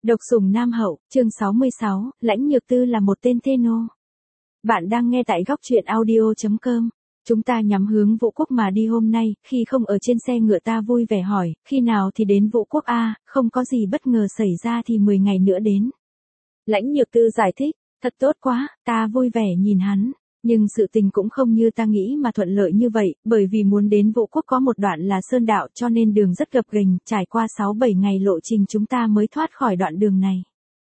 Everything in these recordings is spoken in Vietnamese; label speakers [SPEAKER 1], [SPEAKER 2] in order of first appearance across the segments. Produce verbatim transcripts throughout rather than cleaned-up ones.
[SPEAKER 1] Độc sủng Nam Hậu, chương sáu mươi sáu, Lãnh Nhược Tư là một tên thê nô. Bạn đang nghe tại góc truyện audio chấm com. Chúng ta nhắm hướng Vũ Quốc mà đi hôm nay, khi không ở trên xe ngựa ta vui vẻ hỏi, khi nào thì đến Vũ Quốc a, không có gì bất ngờ xảy ra thì mười ngày nữa đến. Lãnh Nhược Tư giải thích, thật tốt quá, ta vui vẻ nhìn hắn. Nhưng sự tình cũng không như ta nghĩ mà thuận lợi như vậy, bởi vì muốn đến Vũ Quốc có một đoạn là sơn đạo cho nên đường rất gập ghềnh, trải qua sáu bảy ngày lộ trình chúng ta mới thoát khỏi đoạn đường này.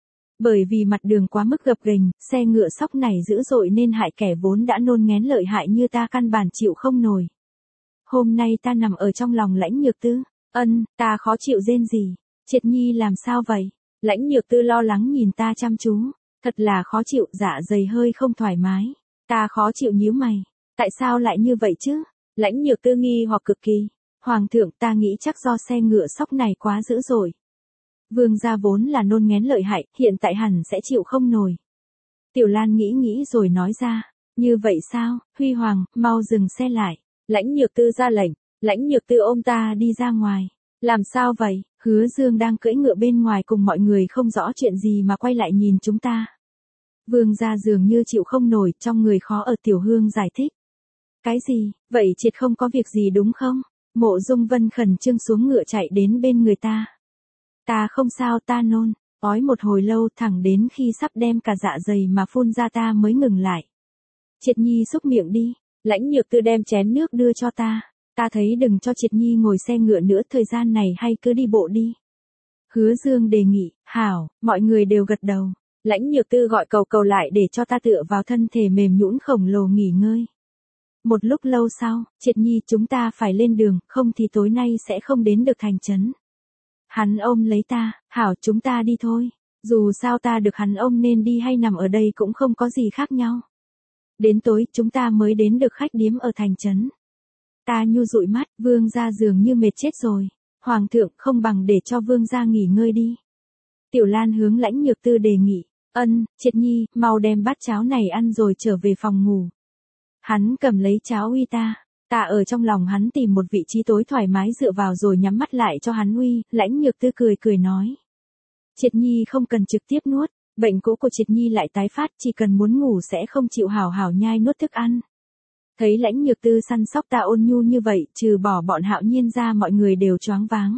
[SPEAKER 1] Bởi vì mặt đường quá mức gập ghềnh, xe ngựa sóc này dữ dội nên hại kẻ vốn đã nôn ngén lợi hại như ta căn bản chịu không nổi. Hôm nay ta nằm ở trong lòng Lãnh Nhược Tư, ân, ta khó chịu rên gì, Triệt Nhi làm sao vậy? Lãnh Nhược Tư lo lắng nhìn ta chăm chú, thật là khó chịu, dạ dày hơi không thoải mái. Ta khó chịu nhíu mày, tại sao lại như vậy chứ? Lãnh Nhược Tư nghi hoặc cực kỳ, Hoàng thượng ta nghĩ chắc do xe ngựa sóc này quá dữ rồi. Vương gia vốn là nôn ngén lợi hại, hiện tại hẳn sẽ chịu không nổi. Tiểu Lan nghĩ nghĩ rồi nói ra, như vậy sao, Huy Hoàng, mau dừng xe lại. Lãnh Nhược Tư ra lệnh, Lãnh Nhược Tư ôm ta đi ra ngoài. Làm sao vậy? Hứa Dương đang cưỡi ngựa bên ngoài cùng mọi người không rõ chuyện gì mà quay lại nhìn chúng ta. Vương gia dường như chịu không nổi, trong người khó ở. Tiểu Hương giải thích. Cái gì, vậy Triệt không có việc gì đúng không? Mộ Dung Vân khẩn trương xuống ngựa chạy đến bên người ta. Ta không sao, ta nôn, ói một hồi lâu thẳng đến khi sắp đem cả dạ dày mà phun ra ta mới ngừng lại. Triệt Nhi xúc miệng đi, Lãnh Nhược Tư đem chén nước đưa cho ta. Ta thấy đừng cho Triệt Nhi ngồi xe ngựa nữa, thời gian này hay cứ đi bộ đi. Hứa Dương đề nghị, hảo, mọi người đều gật đầu. Lãnh Nhược Tư gọi cầu cầu lại để cho ta tựa vào thân thể mềm nhũn khổng lồ nghỉ ngơi. Một lúc lâu sau, Triệt Nhi chúng ta phải lên đường, không thì tối nay sẽ không đến được thành trấn. Hắn ôm lấy ta, hảo chúng ta đi thôi. Dù sao ta được hắn ôm nên đi hay nằm ở đây cũng không có gì khác nhau. Đến tối chúng ta mới đến được khách điếm ở thành trấn. Ta nhu dụi mắt, Vương gia dường như mệt chết rồi. Hoàng thượng không bằng để cho Vương gia nghỉ ngơi đi. Tiểu Lan hướng Lãnh Nhược Tư đề nghị. Ân, Triệt Nhi, mau đem bát cháo này ăn rồi trở về phòng ngủ. Hắn cầm lấy cháo uy ta, ta ở trong lòng hắn tìm một vị trí tối thoải mái dựa vào rồi nhắm mắt lại cho hắn uy. Lãnh Nhược Tư cười cười nói. Triệt Nhi không cần trực tiếp nuốt, bệnh cũ của Triệt Nhi lại tái phát, chỉ cần muốn ngủ sẽ không chịu hảo hảo nhai nuốt thức ăn. Thấy Lãnh Nhược Tư săn sóc ta ôn nhu như vậy, trừ bỏ bọn Hạo Nhiên ra mọi người đều choáng váng.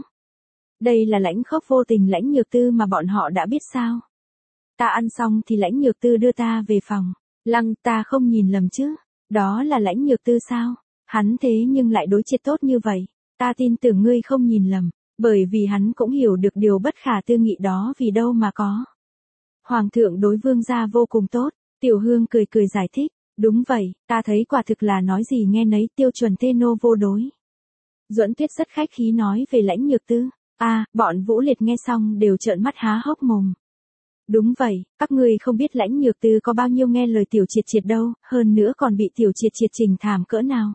[SPEAKER 1] Đây là lãnh khốc vô tình Lãnh Nhược Tư mà bọn họ đã biết sao. Ta ăn xong thì Lãnh Nhược Tư đưa ta về phòng. Lăng, ta không nhìn lầm chứ? Đó là Lãnh Nhược Tư sao? Hắn thế nhưng lại đối Triệt tốt như vậy. Ta tin tưởng ngươi không nhìn lầm, bởi vì hắn cũng hiểu được điều bất khả tư nghị đó vì đâu mà có. Hoàng thượng đối Vương gia vô cùng tốt. Tiểu Hương cười cười giải thích. Đúng vậy, ta thấy quả thực là nói gì nghe nấy, tiêu chuẩn thê nô vô đối. Duẫn Tuyết rất khách khí nói về Lãnh Nhược Tư. A, à, bọn Vũ Liệt nghe xong đều trợn mắt há hốc mồm. Đúng vậy, các ngươi không biết Lãnh Nhược Tư có bao nhiêu nghe lời Tiểu Triệt Triệt đâu, hơn nữa còn bị Tiểu Triệt Triệt trình thảm cỡ nào.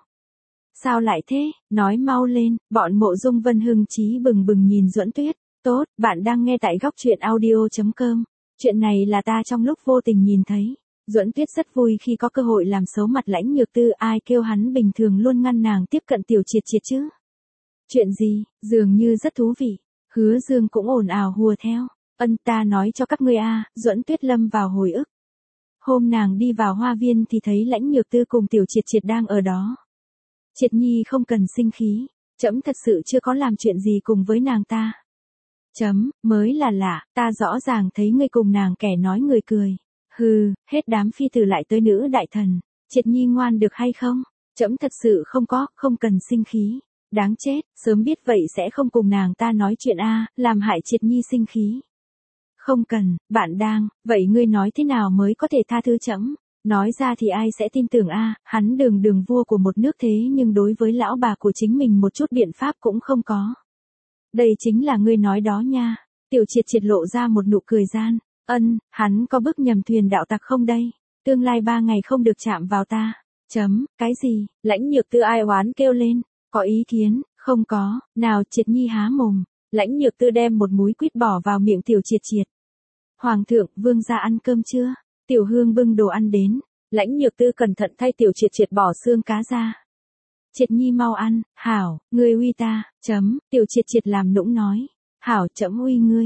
[SPEAKER 1] Sao lại thế, nói mau lên, bọn Mộ Dung Vân hưng chí bừng bừng nhìn Duẫn Tuyết. Tốt, bạn đang nghe tại góc truyện audio chấm com. Chuyện này là ta trong lúc vô tình nhìn thấy. Duẫn Tuyết rất vui khi có cơ hội làm xấu mặt Lãnh Nhược Tư, ai kêu hắn bình thường luôn ngăn nàng tiếp cận Tiểu Triệt Triệt chứ. Chuyện gì, dường như rất thú vị. Hứa Dương cũng ồn ào hùa theo. Ân, ta nói cho các ngươi a, à, Duẫn Tuyết lâm vào hồi ức. Hôm nàng đi vào hoa viên thì thấy Lãnh Nhược Tư cùng Tiểu Triệt Triệt đang ở đó. Triệt Nhi không cần sinh khí, trẫm thật sự chưa có làm chuyện gì cùng với nàng ta. Chấm, mới là lạ, ta rõ ràng thấy ngươi cùng nàng kẻ nói người cười. Hừ, hết đám phi tử lại tới nữ đại thần. Triệt Nhi ngoan được hay không? Trẫm thật sự không có, không cần sinh khí. Đáng chết, sớm biết vậy sẽ không cùng nàng ta nói chuyện a, à, làm hại Triệt Nhi sinh khí. Không cần, bạn đang, vậy ngươi nói thế nào mới có thể tha thứ trẫm? Nói ra thì ai sẽ tin tưởng a, à, hắn đường đường vua của một nước thế nhưng đối với lão bà của chính mình một chút biện pháp cũng không có. Đây chính là ngươi nói đó nha. Tiểu Triệt Triệt lộ ra một nụ cười gian. Ân, hắn có bước nhầm thuyền đạo tặc không đây? Tương lai ba ngày không được chạm vào ta. Chấm, cái gì? Lãnh Nhược Tư ai oán kêu lên. Có ý kiến, không có, nào Triệt Nhi há mồm. Lãnh Nhược Tư đem một múi quýt bỏ vào miệng Tiểu Triệt Triệt. Hoàng thượng, Vương gia ăn cơm chưa? Tiểu Hương bưng đồ ăn đến. Lãnh Nhược Tư cẩn thận thay Tiểu Triệt Triệt bỏ xương cá ra. Triệt Nhi mau ăn, hảo, ngươi uy ta, chấm, Tiểu Triệt Triệt làm nũng nói. Hảo chấm uy ngươi.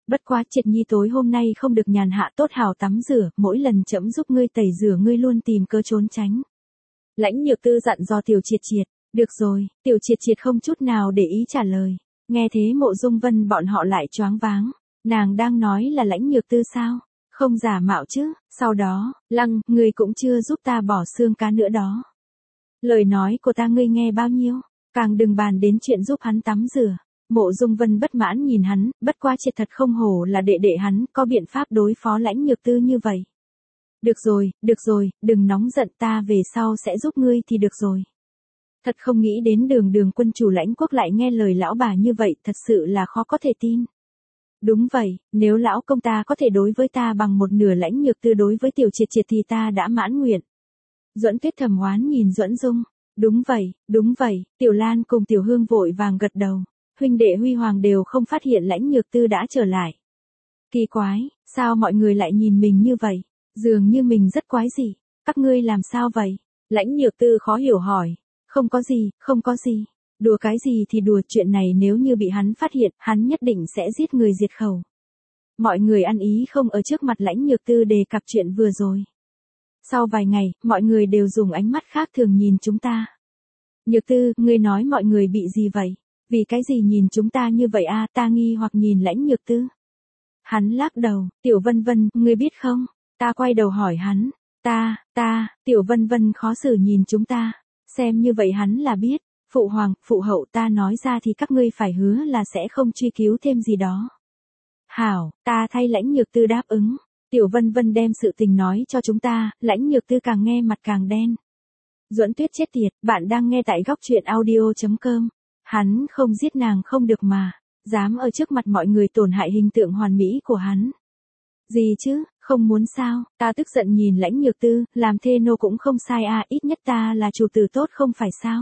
[SPEAKER 1] Bất quá Triệt Nhi tối hôm nay không được nhàn hạ tốt hào tắm rửa, mỗi lần trẫm giúp ngươi tẩy rửa ngươi luôn tìm cơ trốn tránh. Lãnh Nhược Tư dặn dò Tiểu Triệt Triệt, được rồi, Tiểu Triệt Triệt không chút nào để ý trả lời. Nghe thế Mộ Dung Vân bọn họ lại choáng váng, nàng đang nói là Lãnh Nhược Tư sao? Không giả mạo chứ, sau đó, Lăng, ngươi cũng chưa giúp ta bỏ xương cá nữa đó. Lời nói của ta ngươi nghe bao nhiêu, càng đừng bàn đến chuyện giúp hắn tắm rửa. Mộ Dung Vân bất mãn nhìn hắn, bất quá Triệt thật không hổ là đệ đệ hắn, có biện pháp đối phó Lãnh Nhược Tư như vậy. Được rồi, được rồi, đừng nóng giận, ta về sau sẽ giúp ngươi thì được rồi. Thật không nghĩ đến Đường Đường quân chủ Lãnh Quốc lại nghe lời lão bà như vậy, thật sự là khó có thể tin. Đúng vậy, nếu lão công ta có thể đối với ta bằng một nửa Lãnh Nhược Tư đối với Tiểu Triệt Triệt thì ta đã mãn nguyện. Duẫn Tuyết thầm oán nhìn Duẫn Dung. Đúng vậy, đúng vậy, Tiểu Lan cùng Tiểu Hương vội vàng gật đầu. Huynh đệ Huy Hoàng đều không phát hiện Lãnh Nhược Tư đã trở lại. Kỳ quái, sao mọi người lại nhìn mình như vậy? Dường như mình rất quái dị. Các ngươi làm sao vậy? Lãnh Nhược Tư khó hiểu hỏi. Không có gì, không có gì. Đùa cái gì thì đùa, chuyện này nếu như bị hắn phát hiện, hắn nhất định sẽ giết người diệt khẩu. Mọi người ăn ý không ở trước mặt Lãnh Nhược Tư đề cập chuyện vừa rồi. Sau vài ngày, mọi người đều dùng ánh mắt khác thường nhìn chúng ta. Nhược Tư, ngươi nói mọi người bị gì vậy? Vì cái gì nhìn chúng ta như vậy a? Ta nghi hoặc nhìn Lãnh Nhược Tư. Hắn lắc đầu, Tiểu Vân Vân, ngươi biết không? Ta quay đầu hỏi hắn. Ta, ta, Tiểu Vân Vân khó xử nhìn chúng ta. Xem như vậy hắn là biết. Phụ hoàng, phụ hậu, ta nói ra thì các ngươi phải hứa là sẽ không truy cứu thêm gì đó. Hảo, ta thay Lãnh Nhược Tư đáp ứng. Tiểu Vân Vân đem sự tình nói cho chúng ta, Lãnh Nhược Tư càng nghe mặt càng đen. Duẫn Tuyết chết tiệt, bạn đang nghe tại góc truyện audio chấm com. Hắn không giết nàng không được mà, dám ở trước mặt mọi người tổn hại hình tượng hoàn mỹ của hắn. Gì chứ, không muốn sao? Ta tức giận nhìn Lãnh Nhược Tư, làm thê nô cũng không sai à, ít nhất ta là chủ tử tốt không phải sao?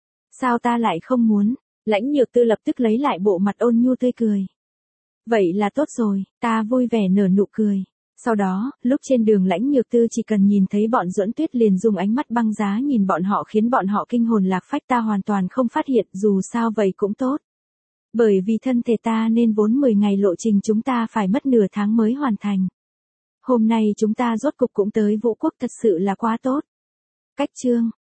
[SPEAKER 1] Sao ta lại không muốn? Lãnh Nhược Tư lập tức lấy lại bộ mặt ôn nhu tươi cười. Vậy là tốt rồi, ta vui vẻ nở nụ cười. Sau đó, lúc trên đường Lãnh Nhược Tư chỉ cần nhìn thấy bọn Duẫn Tuyết liền dùng ánh mắt băng giá nhìn bọn họ khiến bọn họ kinh hồn lạc phách, ta hoàn toàn không phát hiện, dù sao vậy cũng tốt. Bởi vì thân thể ta nên vốn mười ngày lộ trình chúng ta phải mất nửa tháng mới hoàn thành. Hôm nay chúng ta rốt cục cũng tới Vũ Quốc, thật sự là quá tốt. Cách chương